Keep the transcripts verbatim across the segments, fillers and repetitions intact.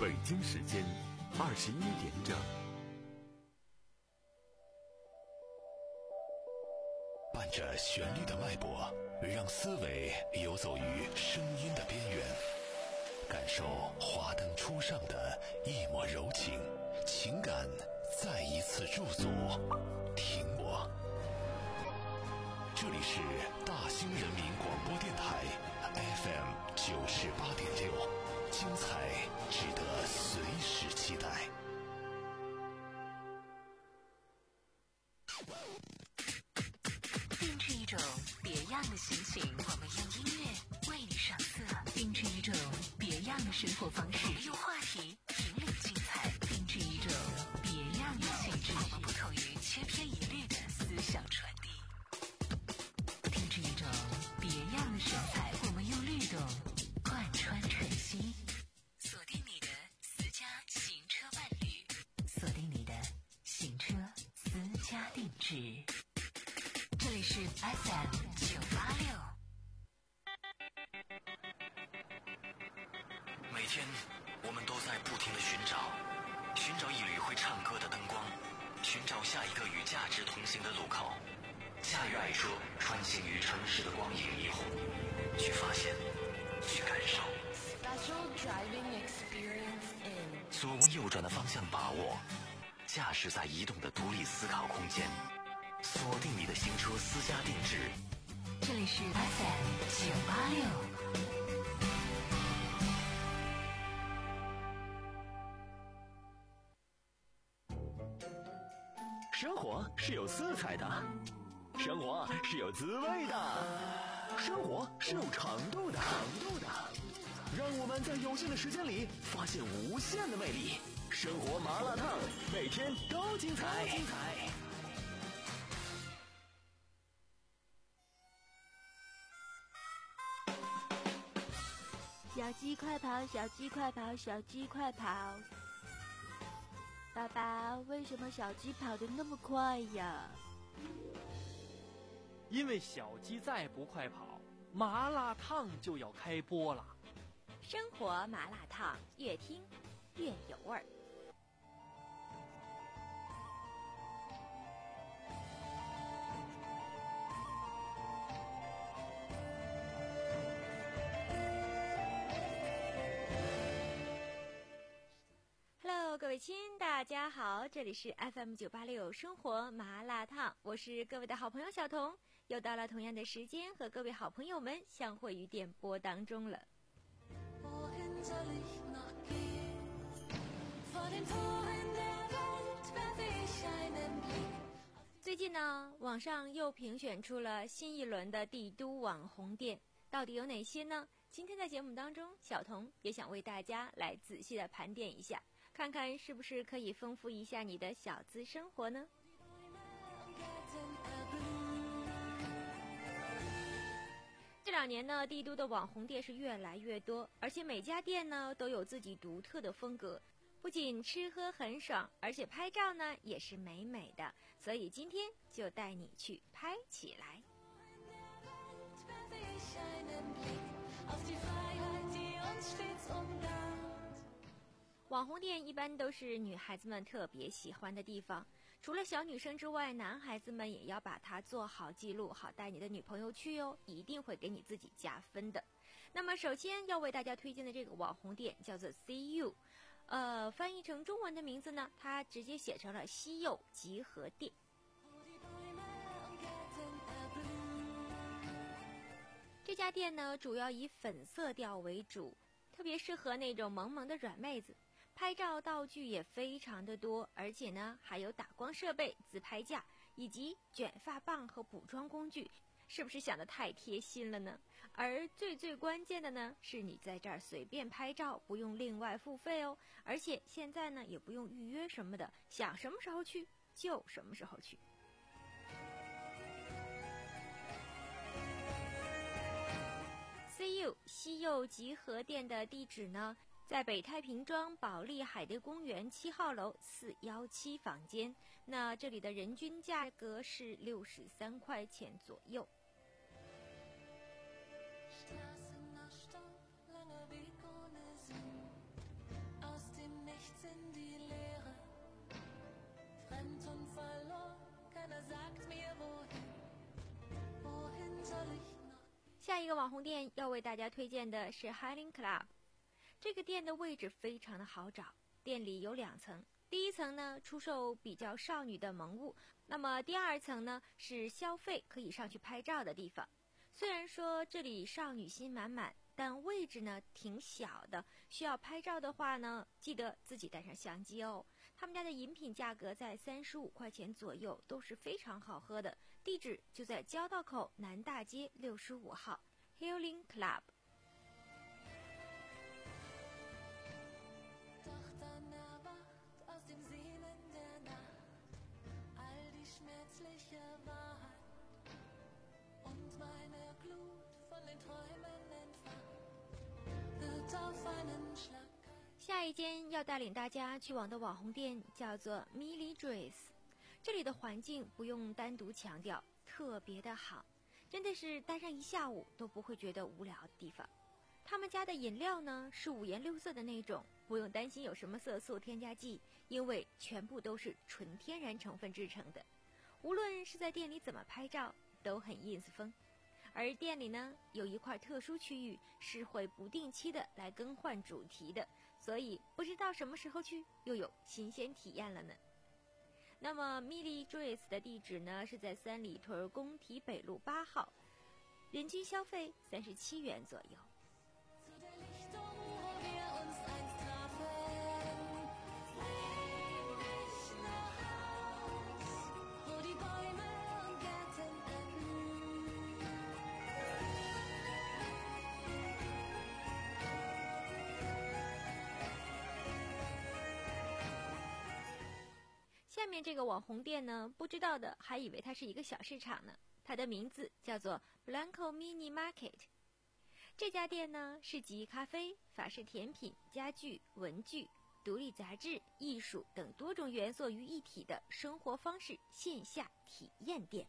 北京时间二十一点整。 伴着旋律的脉搏，让思维游走于声音的边缘，感受华灯初上的一抹柔情，情感再一次驻足。听我，这里是大兴人民广播电台 F M 九十八点六，精彩值得随时期待。 定制一种别样的心情，我们用音乐为你上色；定制一种别样的生活方式，我们用话题引领精彩；定制一种别样的气质，我们不同于千篇一律的思想传递；定制一种别样的神采，我们用律动贯穿晨曦。锁定你的私家行车伴侣，锁定你的行车私家定制。这里是 F M 九八六。 每天我们都在不停地寻找，寻找一缕会唱歌的灯光，寻找下一个与价值同行的路口。驾驭爱车，穿行于城市的光影霓虹，去发现，去感受。 Special driving experience in。 所往右转的方向把握，驾驶在移动的独立思考空间。锁定你的行车私家定制， 这里是 F M 九八六。 生活是有色彩的，生活是有滋味的，生活是有长度的，长度的。让我们在有限的时间里发现无限的魅力。生活麻辣烫，每天都精彩，精彩。 小鸡快跑，小鸡快跑，小鸡快跑！爸爸，为什么小鸡跑得那么快呀？ 因为小鸡再不快跑，麻辣烫就要开播了。 生活麻辣烫，越听越有味儿。各位亲，大家好，这里是 F M 九八六生活麻辣烫，我是各位的好朋友小彤，又到了同样的时间和各位好朋友们相会于电波当中了。最近呢，网上又评选出了新一轮的帝都网红店，到底有哪些呢？今天在节目当中，小彤也想为大家来仔细的盘点一下，看看是不是可以丰富一下你的小资生活呢？这两年呢，帝都的网红店是越来越多，而且每家店呢都有自己独特的风格，不仅吃喝很爽，而且拍照呢也是美美的，所以今天就带你去拍起来。网红店一般都是女孩子们特别喜欢的地方，除了小女生之外，男孩子们也要把它做好记录，好带你的女朋友去哦，一定会给你自己加分的。那么首先要为大家推荐的这个网红店叫做 See You， 呃，翻译成中文的名字呢，它直接写成了西柚集合店。这家店呢，主要以粉色调为主，特别适合那种萌萌的软妹子。拍照道具也非常的多，而且呢还有打光设备、自拍架以及卷发棒和补妆工具，是不是想得太贴心了呢？而最最关键的呢，是你在这儿随便拍照，不用另外付费哦，而且现在呢也不用预约什么的，想什么时候去就什么时候去。See You 西柚集合店的地址呢，在北太平庄保利海蝶公园七号楼四一七房间，那这里的人均价格是六十三块钱左右。 一个网红店要为大家推荐的是 Highland Club。 这个店的位置非常的好找，店里有两层，第一层呢出售比较少女的萌物，那么第二层呢是消费可以上去拍照的地方。虽然说这里少女心满满，但位置呢挺小的，需要拍照的话呢记得自己带上相机哦。他们家的饮品价格在三十五块钱左右，都是非常好喝的。地址就在交道口南大街六十五号 Highland Club。下一间要带领大家去往的网红店叫做 Millie Dress， 这里的环境不用单独强调，特别的好，真的是待上一下午都不会觉得无聊的地方。他们家的饮料呢是五颜六色的那种，不用担心有什么色素添加剂，因为全部都是纯天然成分制成的。无论是在店里怎么拍照都很 ins 风。而店里呢有一块特殊区域是会不定期的来更换主题的，所以不知道什么时候去又有新鲜体验了呢。那么 Millie Dress 的地址呢是在三里屯工体北路八号，人均消费三十七元左右。下面这个网红店呢，不知道的还以为它是一个小市场呢。它的名字叫做 Blanco Mini Market。这家店呢是集咖啡、法式甜品、家具、文具、独立杂志、艺术等多种元素于一体的生活方式线下体验店。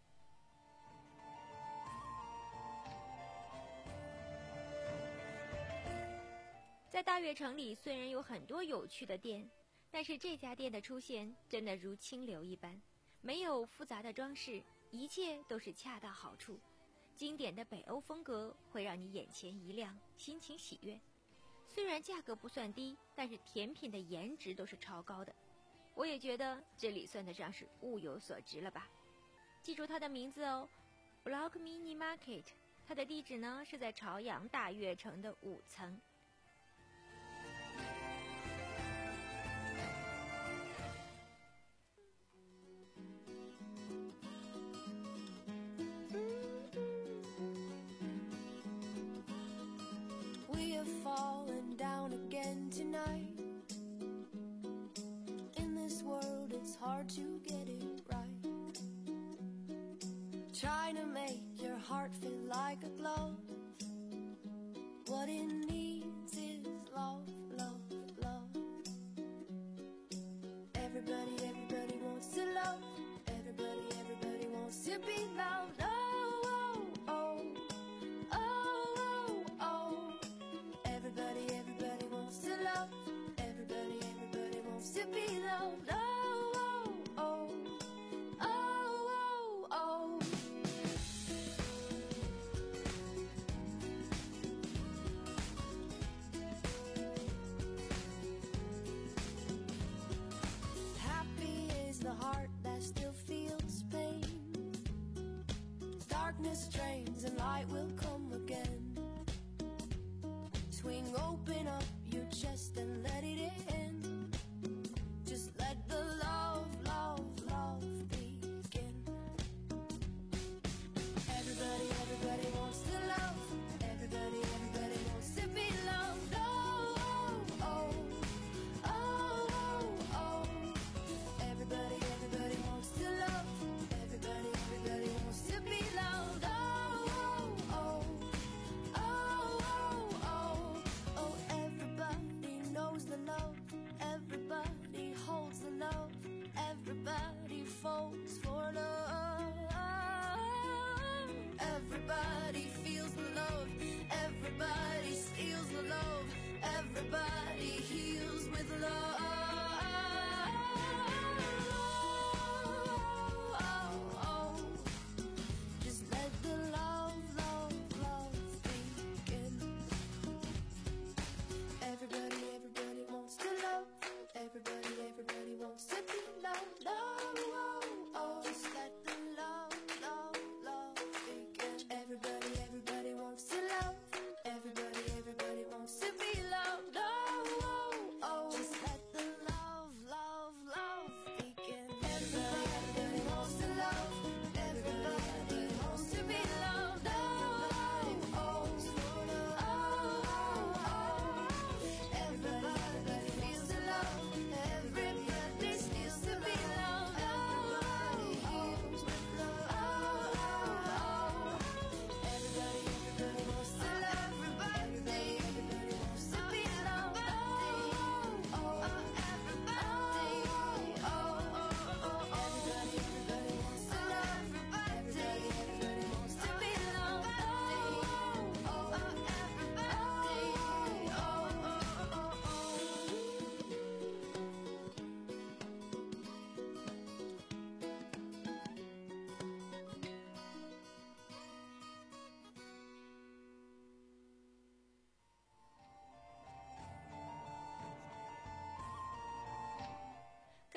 在大悦城里虽然有很多有趣的店，但是这家店的出现真的如清流一般，没有复杂的装饰，一切都是恰到好处。经典的北欧风格会让你眼前一亮，心情喜悦。虽然价格不算低，但是甜品的颜值都是超高的。我也觉得这里算得上是物有所值了吧。记住它的名字哦 Blanco Mini Market。 它的地址呢是在朝阳大悦城的五层。 Falling down again tonight. In this world it's hard to get it right. Trying to make your heart feel like a glove. What it needs is love, love, love. Everybody, everybody wants to love. Everybody, everybody wants to be loved. Oh, oh, oh, oh, oh, oh. Everybody, everybody wants to love. Everybody, everybody wants to be loved. Oh, oh, oh, oh, oh, oh. Happy is the heart that still feels pain. Darkness drains and light will come again. Swing open up your chest and let it in. Just let the love, love, love begin. Everybody, everybody wants to love. Everybody, everybody wants to be loved. Oh, oh, oh, oh, oh. Everybody, everybody wants to love. Everybody, everybody wants to be loved. Oh, oh, oh, oh, oh, oh. Everybody knows the love. Everybody holds the love. Everybody falls for love. Everybody feels the love. Everybody steals the love. Everybody heals with love. Oh, oh, oh. Just let the love, love, love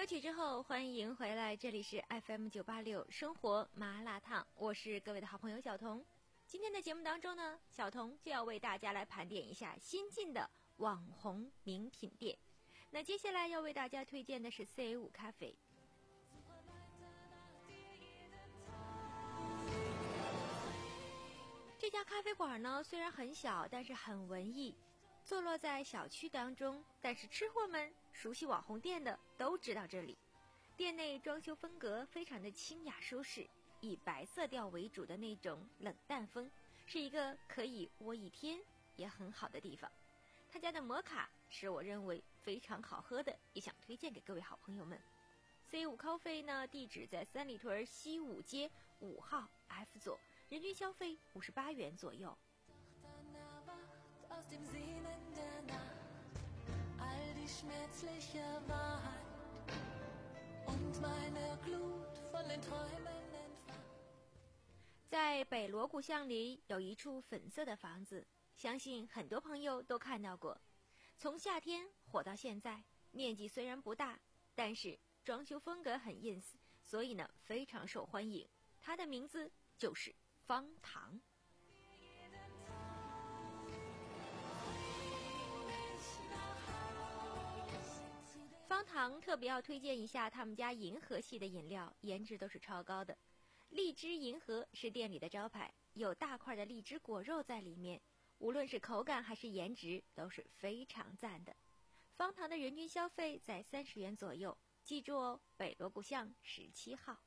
歌曲之后，欢迎回来，这里是 F M 九八六生活麻辣烫，我是各位的好朋友小童。今天的节目当中呢，小童就要为大家来盘点一下新进的网红名品店。那接下来要为大家推荐的是 C A 五咖啡。这家咖啡馆呢，虽然很小，但是很文艺，坐落在小区当中，但是吃货们熟悉网红店的都知道这里。店内装修风格非常的清雅舒适，以白色调为主的那种冷淡风，是一个可以窝一天也很好的地方。他家的摩卡是我认为非常好喝的，也想推荐给各位好朋友们。C 五 Coffee 呢，地址在三里屯西五街五号 F 座，人均消费五十八元左右。在北锣鼓巷里有一处粉色的房子，相信很多朋友都看到过。从夏天火到现在，面积虽然不大，但是装修风格很 ins， 所以呢非常受欢迎。它的名字就是方糖。方糖特别要推荐一下他们家银河系的饮料，颜值都是超高的。荔枝银河是店里的招牌，有大块的荔枝果肉在里面，无论是口感还是颜值都是非常赞的。方糖的人均消费在三十元左右，记住哦，北锣鼓巷十七号。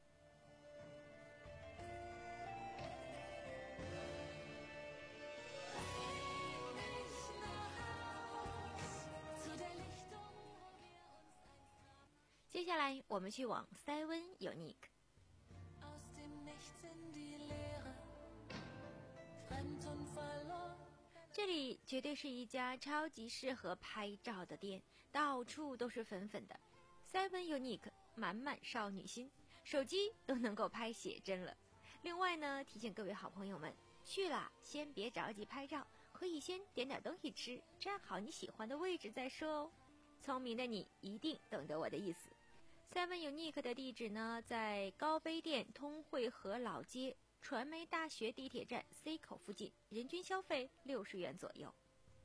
接下来我们去往 Seven Unique。 这里绝对是一家超级适合拍照的店，到处都是粉粉的。 Seven Unique 满满少女心，手机都能够拍写真了。另外呢，提醒各位好朋友们，去了先别着急拍照，可以先点点东西吃，站好你喜欢的位置再说哦。聪明的你一定懂得我的意思。Seven Unique 的地址呢，在高碑店通惠河老街传媒大学地铁站 C 口附近，人均消费六十元左右。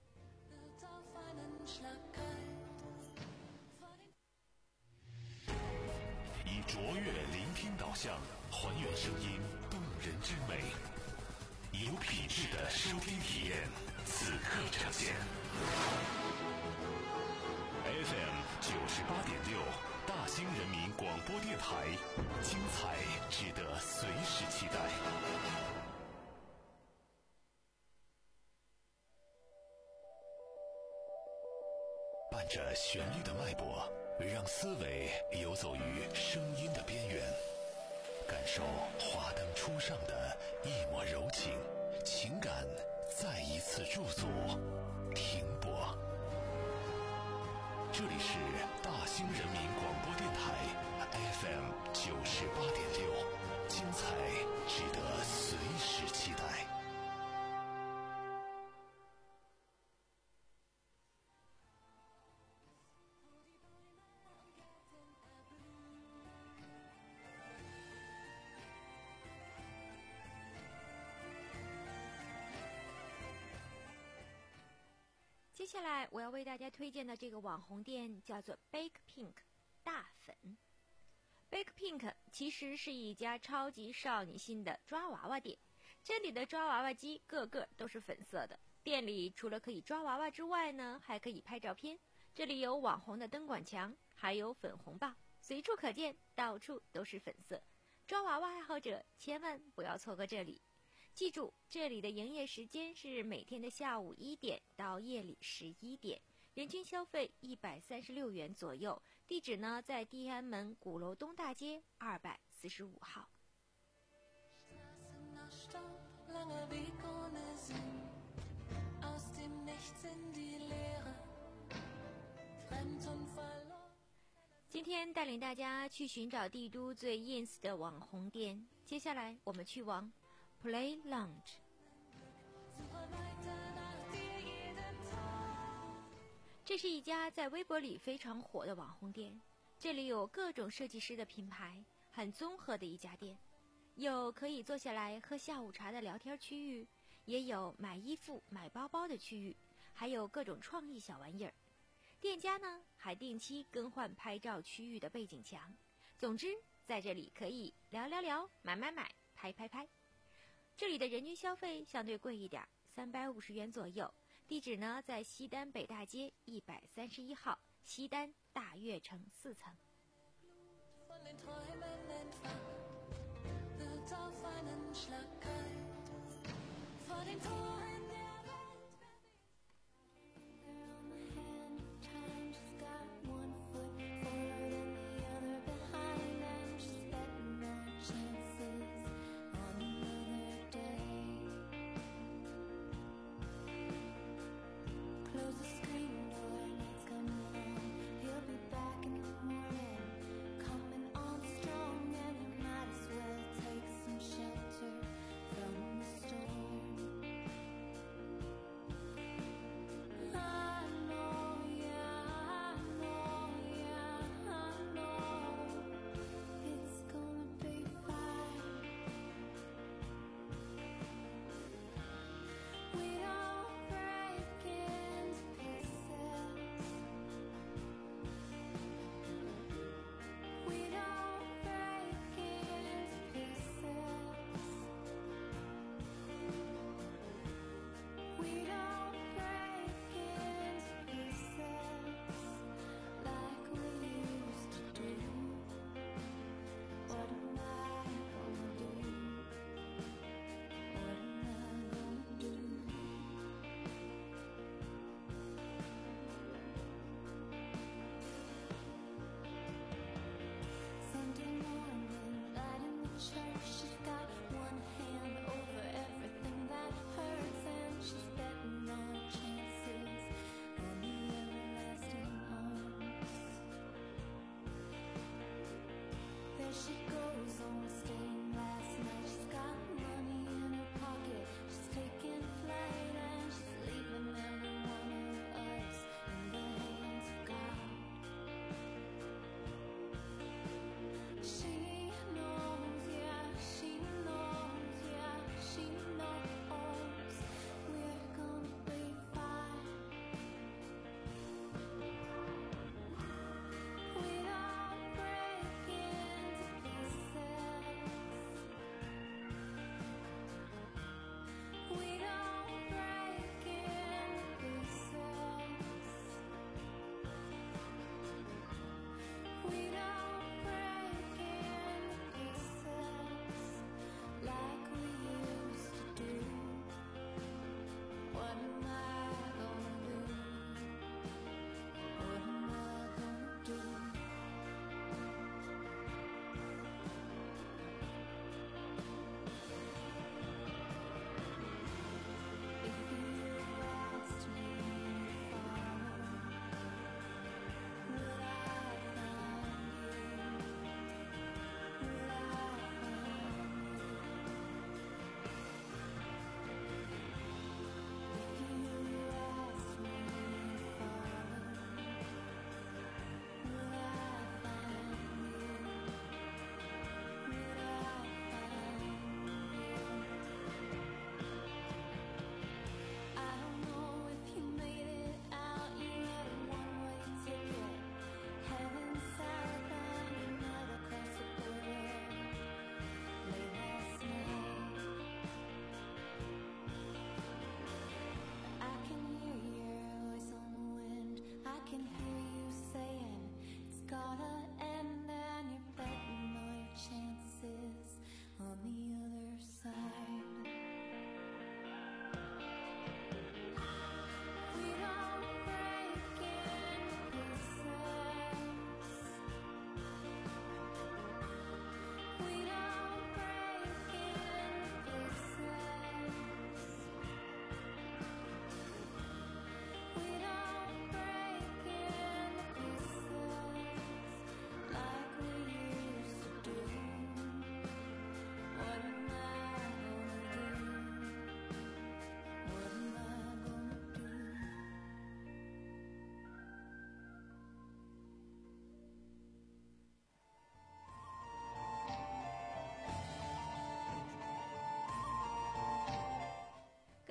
以卓越聆听导向，还原声音动人之美，有品质的收听体验，此刻呈现。F M 九十八点六，大兴人民广播电台，精彩值得随时期待。伴着旋律的脉搏，让思维游走于声音的边缘，感受华灯初上的一抹柔情，情感再一次入组，停泊。这里是大兴人民广播电台 F M 九十八点六，精彩值得随时期待。 接下来我要为大家推荐的这个网红店叫做 Bake Pink 大粉。Bake Pink 其实是一家超级少女心的抓娃娃店，这里的抓娃娃机个个都是粉色的。店里除了可以抓娃娃之外呢，还可以拍照片。这里有网红的灯管墙，还有粉红棒，随处可见，到处都是粉色。抓娃娃爱好者千万不要错过这里。记住，这里的营业时间是每天的下午一点到夜里十一点，人均消费一百三十六元左右。地址呢，在地安门鼓楼东大街二百四十五号。今天带领大家去寻找帝都最 ins 的网红店，接下来我们去往Play Lounge。 这是一家在微博里非常火的网红店， 这里有各种设计师的品牌，很综合的一家店，有可以坐下来喝下午茶的聊天区域，也有买衣服买包包的区域，还有各种创意小玩意儿。店家呢还定期更换拍照区域的背景墙。总之在这里可以聊聊聊，买买买，拍拍拍。这里的人均消费相对贵一点，三百五十元左右。地址呢在西单北大街一百三十一号，西单大悦城四层。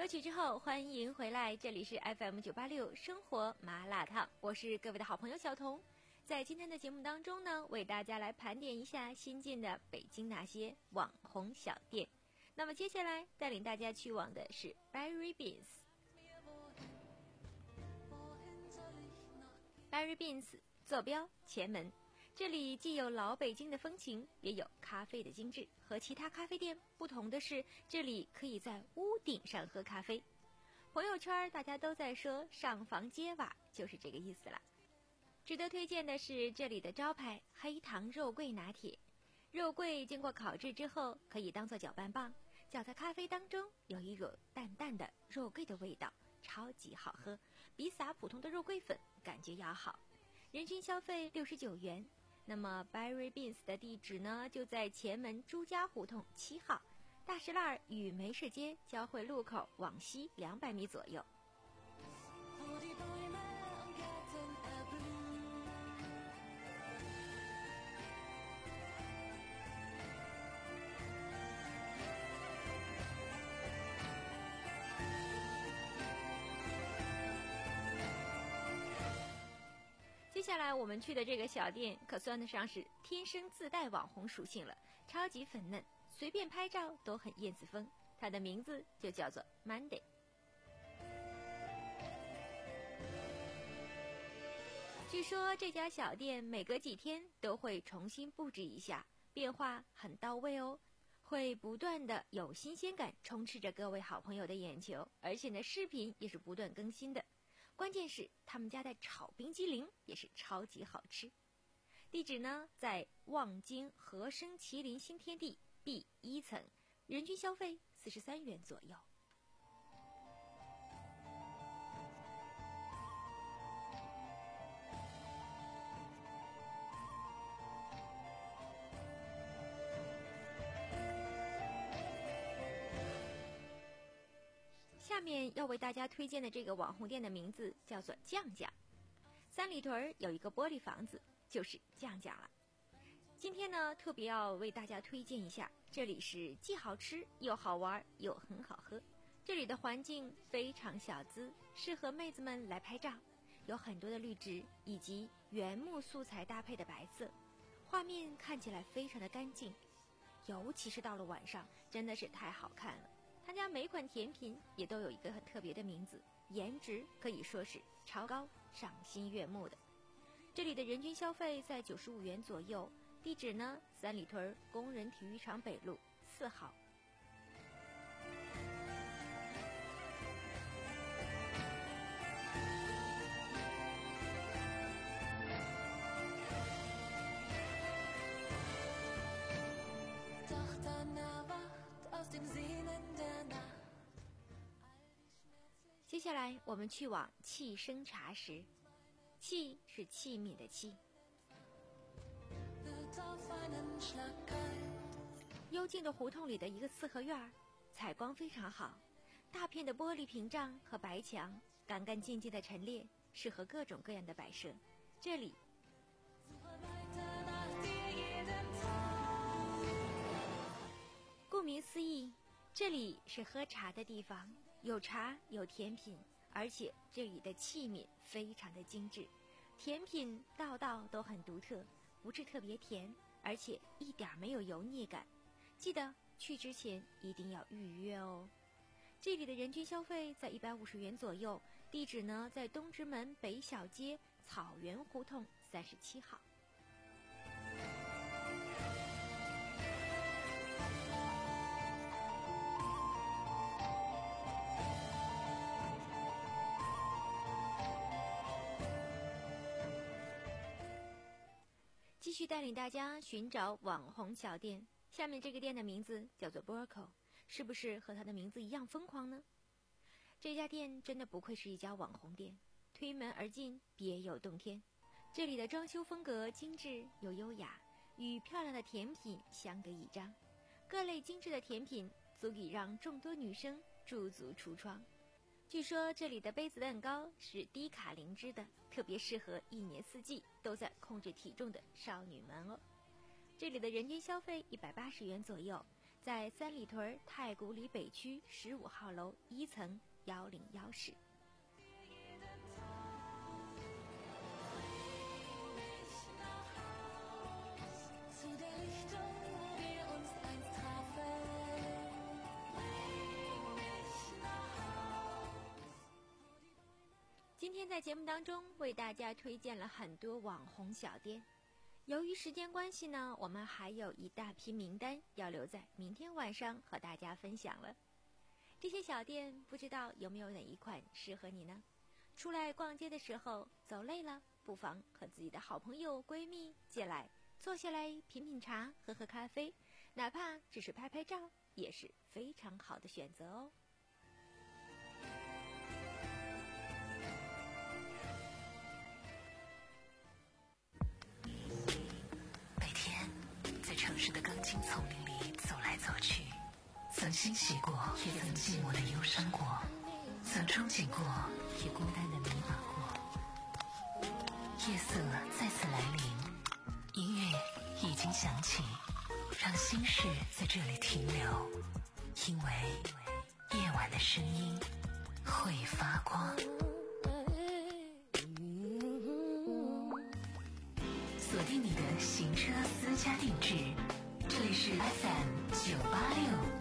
歌曲之后，欢迎回来，这里是 F M 九八六生活麻辣烫，我是各位的好朋友小彤。在今天的节目当中呢，为大家来盘点一下新进的北京那些网红小店。那么接下来带领大家去往的是 Berry Beans。Berry Beans 坐标前门，这里既有老北京的风情，也有咖啡的精致。和其他咖啡店不同的是，这里可以在屋顶上喝咖啡。朋友圈大家都在说上房揭瓦，就是这个意思了。值得推荐的是这里的招牌黑糖肉桂拿铁。肉桂经过烤制之后，可以当做搅拌棒，搅在咖啡当中，有一股淡淡的肉桂的味道，超级好喝，比撒普通的肉桂粉感觉要好。人均消费六十九元。那么 Berry Beans 的地址呢，就在前门朱家胡同七号，大石栏与梅市街交汇路口往西两百米左右。接下来我们去的这个小店可算得上是天生自带网红属性了，超级粉嫩，随便拍照都很燕子风。它的名字就叫做 Monday。 据说这家小店每隔几天都会重新布置一下，变化很到位哦，会不断的有新鲜感充斥着各位好朋友的眼球，而且呢视频也是不断更新的。关键是他们家的炒冰激凌也是超级好吃。地址呢在望京和生麒麟新天地 B 一层，人均消费四十三元左右。下面要为大家推荐的这个网红店的名字叫做酱酱。三里屯有一个玻璃房子，就是酱酱了。今天呢，特别要为大家推荐一下，这里是既好吃又好玩又很好喝。这里的环境非常小资，适合妹子们来拍照，有很多的绿植以及原木素材搭配的白色，画面看起来非常的干净，尤其是到了晚上，真的是太好看了。他家每款甜品也都有一个很特别的名字，颜值可以说是超高，赏心悦目的。这里的人均消费在九十五元左右，地址呢三里屯工人体育场北路四号。接下来我们去往器生茶室，器是器皿的器。幽静的胡同里的一个四合院，采光非常好，大片的玻璃屏障和白墙，干干净净的陈列，适合各种各样的摆设。这里顾名思义，这里是喝茶的地方，有茶有甜品，而且这里的器皿非常的精致，甜品道道都很独特，不是特别甜，而且一点没有油腻感。记得去之前一定要预约哦。这里的人均消费在一百五十元左右，地址呢在东直门北小街草原胡同三十七号。继续带领大家寻找网红小店，下面这个店的名字叫做 Burko， 是不是和它的名字一样疯狂呢？这家店真的不愧是一家网红店，推门而进别有洞天。这里的装修风格精致又优雅，与漂亮的甜品相得益彰，各类精致的甜品足以让众多女生驻足橱窗。据说这里的杯子蛋糕是低卡零脂的，特别适合一年四季都在控制体重的少女们哦。这里的人均消费一百八十元左右， 在三里屯太古里北区十五号楼一层幺零幺室。今天在节目当中为大家推荐了很多网红小店，由于时间关系呢，我们还有一大批名单要留在明天晚上和大家分享了。这些小店不知道有没有哪一款适合你呢？出来逛街的时候走累了，不妨和自己的好朋友闺蜜借来坐下来品品茶，喝喝咖啡，哪怕只是拍拍照也是非常好的选择哦。 城市的钢筋丛林里走来走去，曾欣喜过，也曾寂寞的忧伤过，曾憧憬过，也孤单的迷茫过。夜色再次来临，音乐已经响起，让心事在这里停留，因为夜晚的声音会发光。锁定你的行车私家定制，这里是 F M 九八六。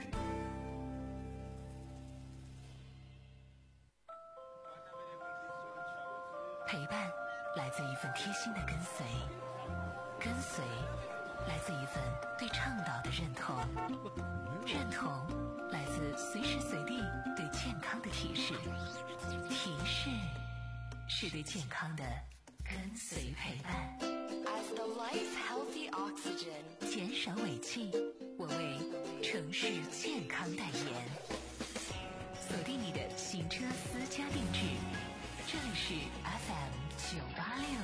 陪伴来自一份贴心的跟随，跟随来自一份对倡导的认同，认同来自随时随地对健康的提示，提示是对健康的跟随陪伴。 As the life healthy oxygen， 减少尾气，我为城市健康代言。锁定你的行车私家定制，这里是 F M 九八六。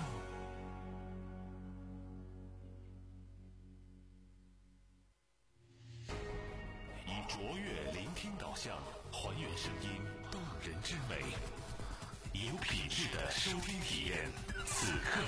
以卓越聆听导向，还原声音动人之美，以有品质的收听体验。